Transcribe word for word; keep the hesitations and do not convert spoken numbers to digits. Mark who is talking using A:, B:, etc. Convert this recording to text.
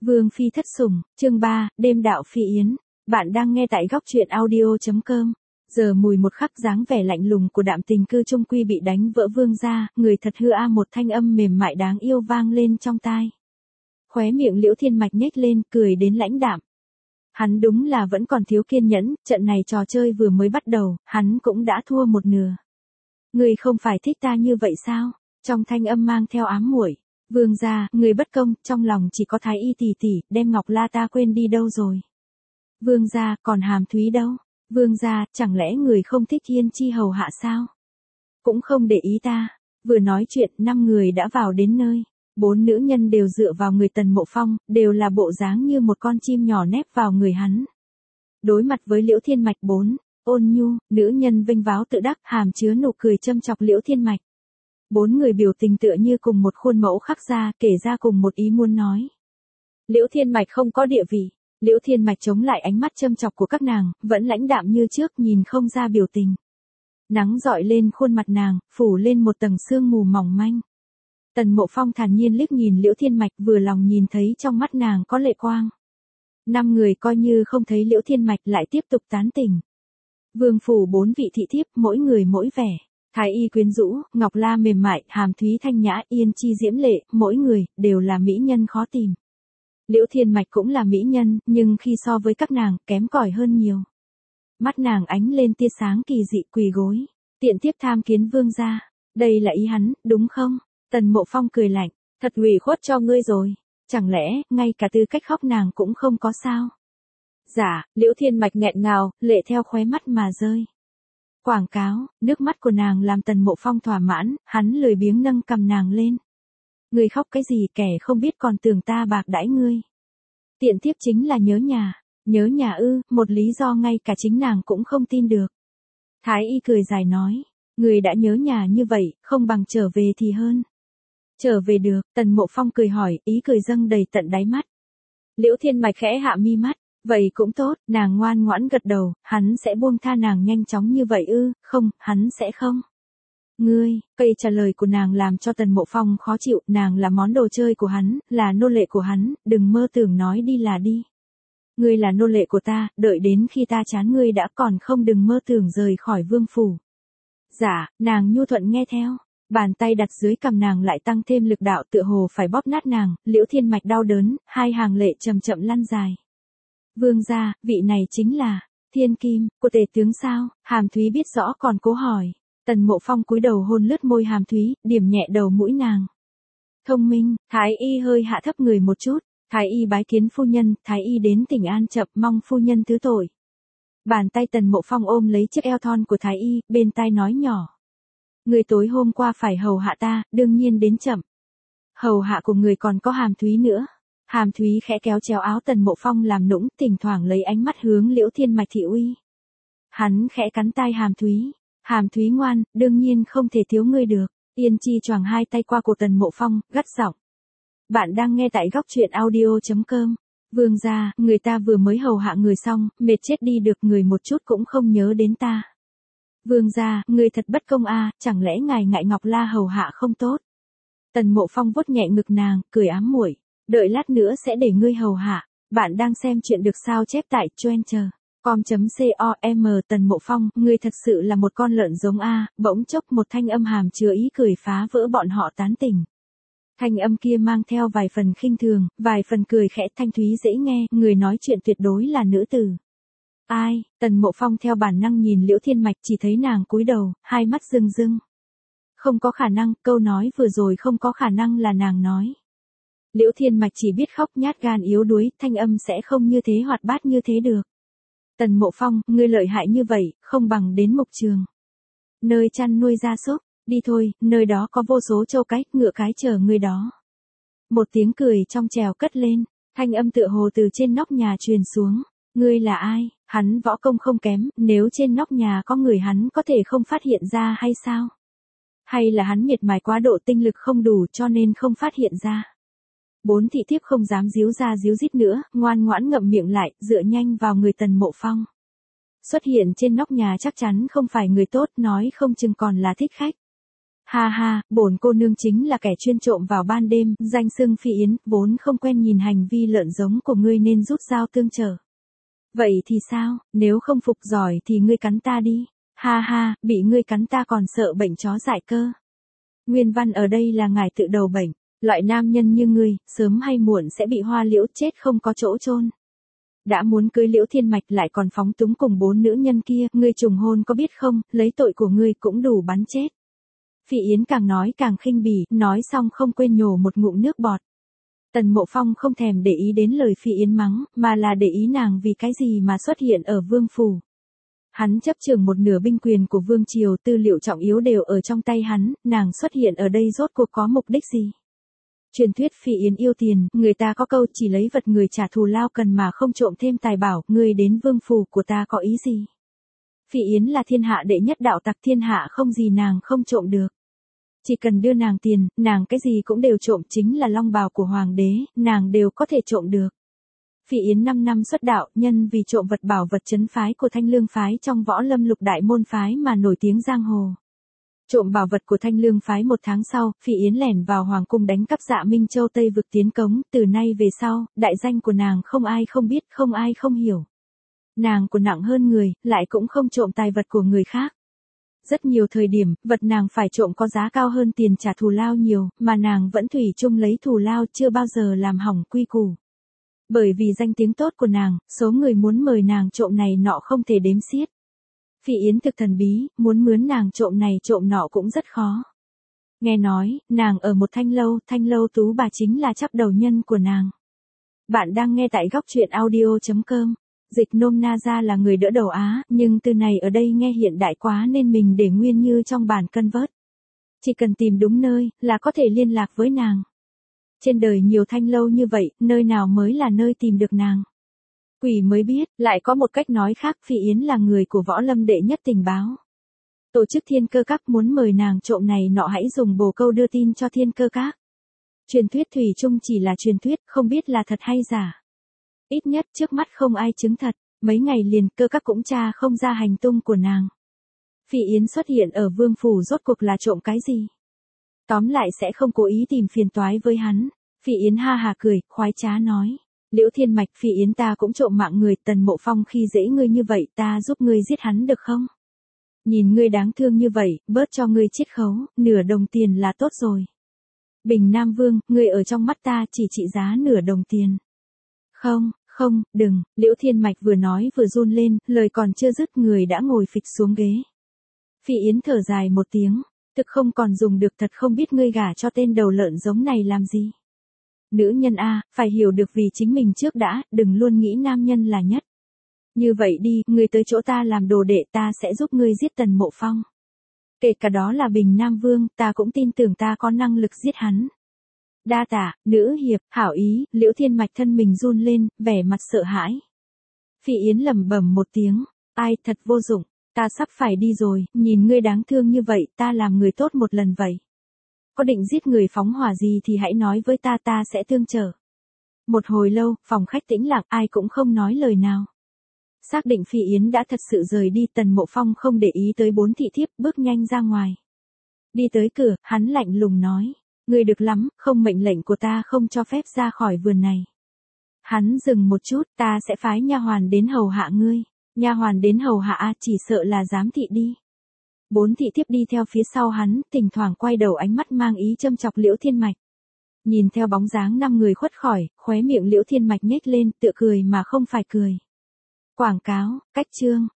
A: Vương phi thất sủng, chương ba, đêm đạo phi yến. Bạn đang nghe tại góc truyện audio chấm com. Giờ mùi một khắc dáng vẻ lạnh lùng của đạm tình cư trung quy bị đánh vỡ vương ra, người thật hư a một thanh âm mềm mại đáng yêu vang lên trong tai. Khóe miệng Liễu Thiên Mạch nhếch lên, cười đến lãnh đạm. Hắn đúng là vẫn còn thiếu kiên nhẫn, trận này trò chơi vừa mới bắt đầu, hắn cũng đã thua một nửa. Người không phải thích ta như vậy sao? Trong thanh âm mang theo ám muội. Vương gia, người bất công, trong lòng chỉ có Thái y tỷ tỷ, đem Ngọc La ta quên đi đâu rồi? Vương gia, còn Hàm Thúy đâu? Vương gia, chẳng lẽ người không thích Yên Chi hầu hạ sao? Cũng không để ý ta. Vừa nói chuyện, năm người đã vào đến nơi. Bốn nữ nhân đều dựa vào người Tần Mộ Phong, đều là bộ dáng như một con chim nhỏ nép vào người hắn. Đối mặt với Liễu Thiên Mạch bốn, ôn nhu, nữ nhân vinh váo tự đắc, hàm chứa nụ cười châm chọc Liễu Thiên Mạch. Bốn người biểu tình tựa như cùng một khuôn mẫu khắc ra, kể ra cùng một ý muốn nói. Liễu Thiên Mạch không có địa vị. Liễu Thiên Mạch chống lại ánh mắt châm chọc của các nàng, vẫn lãnh đạm như trước, nhìn không ra biểu tình. Nắng dọi lên khuôn mặt nàng, phủ lên một tầng sương mù mỏng manh. Tần Mộ Phong thản nhiên liếc nhìn Liễu Thiên Mạch, vừa lòng nhìn thấy trong mắt nàng có lệ quang. Năm người coi như không thấy Liễu Thiên Mạch, lại tiếp tục tán tỉnh. Vương phủ bốn vị thị thiếp, mỗi người mỗi vẻ. Thái y quyến rũ, Ngọc La mềm mại, Hàm Thúy thanh nhã, Yên Chi diễm lệ, mỗi người đều là mỹ nhân khó tìm. Liễu Thiên Mạch cũng là mỹ nhân, nhưng khi so với các nàng, kém cỏi hơn nhiều. Mắt nàng ánh lên tia sáng kỳ dị, quỳ gối, tiện tiếp tham kiến vương gia. Đây là ý hắn, đúng không? Tần Mộ Phong cười lạnh, thật ủy khuất cho ngươi rồi. Chẳng lẽ, ngay cả tư cách khóc nàng cũng không có sao? Dạ, Liễu Thiên Mạch nghẹn ngào, lệ theo khóe mắt mà rơi. Quảng cáo, nước mắt của nàng làm Tần Mộ Phong thỏa mãn, hắn lười biếng nâng cầm nàng lên. Ngươi khóc cái gì, kẻ không biết còn tưởng ta bạc đãi ngươi. Tiện tiếp chính là nhớ nhà, nhớ nhà ư, một lý do ngay cả chính nàng cũng không tin được. Thái y cười dài nói, người đã nhớ nhà như vậy, không bằng trở về thì hơn. Trở về được, Tần Mộ Phong cười hỏi, ý cười dâng đầy tận đáy mắt. Liễu Thiên Mạch khẽ hạ mi mắt. Vậy cũng tốt, nàng ngoan ngoãn gật đầu, hắn sẽ buông tha nàng nhanh chóng như vậy ư? Không, hắn sẽ không. Ngươi, cây trả lời của nàng làm cho Tần Mộ Phong khó chịu, nàng là món đồ chơi của hắn, là nô lệ của hắn, đừng mơ tưởng nói đi là đi. Ngươi là nô lệ của ta, đợi đến khi ta chán ngươi đã, còn không đừng mơ tưởng rời khỏi vương phủ. Dạ, nàng nhu thuận nghe theo, bàn tay đặt dưới cằm nàng lại tăng thêm lực đạo, tựa hồ phải bóp nát nàng. Liễu Thiên Mạch đau đớn, hai hàng lệ chậm chậm lăn dài. Vương gia, vị này chính là Thiên Kim của tể tướng sao? Hàm Thúy biết rõ còn cố hỏi. Tần Mộ Phong cúi đầu hôn lướt môi Hàm Thúy, điểm nhẹ đầu mũi nàng. Thông minh, Thái y hơi hạ thấp người một chút. Thái y bái kiến phu nhân, Thái y đến tỉnh An chậm, mong phu nhân thứ tội. Bàn tay Tần Mộ Phong ôm lấy chiếc eo thon của Thái y, bên tai nói nhỏ. Người tối hôm qua phải hầu hạ ta, đương nhiên đến chậm. Hầu hạ của người còn có Hàm Thúy nữa. Hàm Thúy khẽ kéo chéo áo Tần Mộ Phong làm nũng, thỉnh thoảng lấy ánh mắt hướng Liễu Thiên Mạch thị uy. Hắn khẽ cắn tai Hàm Thúy. Hàm Thúy ngoan, đương nhiên không thể thiếu ngươi được. Yên Chi choàng hai tay qua cổ Tần Mộ Phong, gắt giọng. Bạn đang nghe tại góc truyện audio chấm com. Vương gia, người ta vừa mới hầu hạ người xong, mệt chết đi được, người một chút cũng không nhớ đến ta. Vương gia, người thật bất công a, chẳng lẽ ngài ngại Ngọc La hầu hạ không tốt? Tần Mộ Phong vuốt nhẹ ngực nàng, cười ám muội. Đợi lát nữa sẽ để ngươi hầu hạ. Bạn đang xem chuyện được sao chép tại Twitter. com chấm com. Tần Mộ Phong, ngươi thật sự là một con lợn giống a. Bỗng chốc một thanh âm hàm chứa ý cười phá vỡ bọn họ tán tỉnh. Thanh âm kia mang theo vài phần khinh thường, vài phần cười khẽ, thanh thúy dễ nghe, người nói chuyện tuyệt đối là nữ tử. Ai? Tần Mộ Phong theo bản năng nhìn Liễu Thiên Mạch, chỉ thấy nàng cúi đầu, hai mắt rưng rưng. Không có khả năng, câu nói vừa rồi không có khả năng là nàng nói. Liễu Thiên Mạch chỉ biết khóc, nhát gan yếu đuối, thanh âm sẽ không như thế hoạt bát như thế được. Tần Mộ Phong, ngươi lợi hại như vậy, không bằng đến mục trường. Nơi chăn nuôi gia súc, đi thôi, nơi đó có vô số trâu cái, ngựa cái chờ ngươi đó. Một tiếng cười trong trèo cất lên, thanh âm tựa hồ từ trên nóc nhà truyền xuống. Ngươi là ai? Hắn võ công không kém, nếu trên nóc nhà có người hắn có thể không phát hiện ra hay sao? Hay là hắn miệt mài quá độ, tinh lực không đủ cho nên không phát hiện ra? Bốn thị thiếp không dám díu ra díu dít nữa, ngoan ngoãn ngậm miệng lại, dựa nhanh vào người Tần Mộ Phong. Xuất hiện trên nóc nhà chắc chắn không phải người tốt, nói không chừng còn là thích khách. Ha ha, bổn cô nương chính là kẻ chuyên trộm vào ban đêm, danh xưng Phi Yến, vốn không quen nhìn hành vi lợn giống của ngươi nên rút dao tương trợ. Vậy thì sao, nếu không phục giỏi thì ngươi cắn ta đi. Ha ha, bị ngươi cắn ta còn sợ bệnh chó dại cơ. Nguyên văn ở đây là ngài tự đầu bệnh, loại nam nhân như ngươi, sớm hay muộn sẽ bị hoa liễu chết không có chỗ chôn. Đã muốn cưới Liễu Thiên Mạch lại còn phóng túng cùng bốn nữ nhân kia, ngươi trùng hôn có biết không, lấy tội của ngươi cũng đủ bắn chết. Phỉ Yến càng nói càng khinh bỉ, nói xong không quên nhổ một ngụm nước bọt. Tần Mộ Phong không thèm để ý đến lời Phỉ Yến mắng, mà là để ý nàng vì cái gì mà xuất hiện ở Vương Phủ. Hắn chấp chưởng một nửa binh quyền của Vương Triều, tư liệu trọng yếu đều ở trong tay hắn, nàng xuất hiện ở đây rốt cuộc có mục đích gì? Truyền thuyết Phỉ Yến yêu tiền, người ta có câu chỉ lấy vật người trả thù lao cần mà không trộm thêm tài bảo, ngươi đến Vương Phủ của ta có ý gì? Phỉ Yến là thiên hạ đệ nhất đạo tặc, thiên hạ không gì nàng không trộm được. Chỉ cần đưa nàng tiền, nàng cái gì cũng đều trộm, chính là long bào của hoàng đế, nàng đều có thể trộm được. Phỉ Yến năm năm xuất đạo, nhân vì trộm vật bảo vật trấn phái của Thanh Lương phái trong võ lâm lục đại môn phái mà nổi tiếng giang hồ. Trộm bảo vật của Thanh Lương phái một tháng sau, Phỉ Yến lẻn vào hoàng cung đánh cắp Dạ Minh Châu Tây vực tiến cống, từ nay về sau, đại danh của nàng không ai không biết, không ai không hiểu. Nàng của nặng hơn người, lại cũng không trộm tài vật của người khác. Rất nhiều thời điểm, vật nàng phải trộm có giá cao hơn tiền trả thù lao nhiều, mà nàng vẫn thủy chung lấy thù lao, chưa bao giờ làm hỏng quy củ. Bởi vì danh tiếng tốt của nàng, số người muốn mời nàng trộm này nọ không thể đếm xiết. Phỉ Yến thực thần bí, muốn mướn nàng trộm này trộm nọ cũng rất khó. Nghe nói, nàng ở một thanh lâu, thanh lâu tú bà chính là chắp đầu nhân của nàng. Bạn đang nghe tại góc truyện audio chấm com. Dịch nôm na ra là người đỡ đầu Á, nhưng từ này ở đây nghe hiện đại quá nên mình để nguyên như trong bản cân vớt. Chỉ cần tìm đúng nơi, là có thể liên lạc với nàng. Trên đời nhiều thanh lâu như vậy, nơi nào mới là nơi tìm được nàng. Quỷ mới biết, lại có một cách nói khác, Phỉ Yến là người của võ lâm đệ nhất tình báo. Tổ chức Thiên Cơ Các muốn mời nàng trộm này nọ, hãy dùng bồ câu đưa tin cho Thiên Cơ Các. Truyền thuyết thủy chung chỉ là truyền thuyết, không biết là thật hay giả. Ít nhất trước mắt không ai chứng thật, mấy ngày liền Cơ Các cũng tra không ra hành tung của nàng. Phỉ Yến xuất hiện ở Vương Phủ rốt cuộc là trộm cái gì? Tóm lại sẽ không cố ý tìm phiền toái với hắn. Phỉ Yến ha hà cười, khoái trá nói. Liễu Thiên Mạch, Phỉ Yến ta cũng trộm mạng người, Tần Mộ Phong khi dễ ngươi như vậy, ta giúp ngươi giết hắn được không? Nhìn ngươi đáng thương như vậy, bớt cho ngươi chiết khấu, nửa đồng tiền là tốt rồi. Bình Nam Vương, ngươi ở trong mắt ta chỉ trị giá nửa đồng tiền. Không, không, đừng, Liễu Thiên Mạch vừa nói vừa run lên, lời còn chưa dứt người đã ngồi phịch xuống ghế. Phỉ Yến thở dài một tiếng, thực không còn dùng được, thật không biết ngươi gả cho tên đầu lợn giống này làm gì. Nữ nhân a, phải hiểu được vì chính mình trước đã, đừng luôn nghĩ nam nhân là nhất. Như vậy đi, ngươi tới chỗ ta làm đồ đệ, ta sẽ giúp ngươi giết Tần Mộ Phong. Kể cả đó là Bình Nam Vương, ta cũng tin tưởng ta có năng lực giết hắn. Đa tạ, nữ hiệp, hảo ý, Liễu Thiên Mạch thân mình run lên, vẻ mặt sợ hãi. Phỉ Yến lẩm bẩm một tiếng, ai thật vô dụng, ta sắp phải đi rồi, nhìn ngươi đáng thương như vậy, ta làm người tốt một lần vậy. Có định giết người phóng hỏa gì thì hãy nói với ta, ta sẽ tương trợ. Một hồi lâu, phòng khách tĩnh lặng, ai cũng không nói lời nào. Xác định Phỉ Yến đã thật sự rời đi, Tần Mộ Phong không để ý tới bốn thị thiếp, bước nhanh ra ngoài. Đi tới cửa, hắn lạnh lùng nói. Ngươi được lắm, không, mệnh lệnh của ta không cho phép ra khỏi vườn này. Hắn dừng một chút, ta sẽ phái nha hoàn đến hầu hạ ngươi. Nha hoàn đến hầu hạ a, chỉ sợ là giám thị đi. Bốn thị thiếp đi theo phía sau hắn, thỉnh thoảng quay đầu ánh mắt mang ý châm chọc Liễu Thiên Mạch. Nhìn theo bóng dáng năm người khuất khỏi, khóe miệng Liễu Thiên Mạch nhếch lên, tựa cười mà không phải cười. Quảng cáo, cách chương.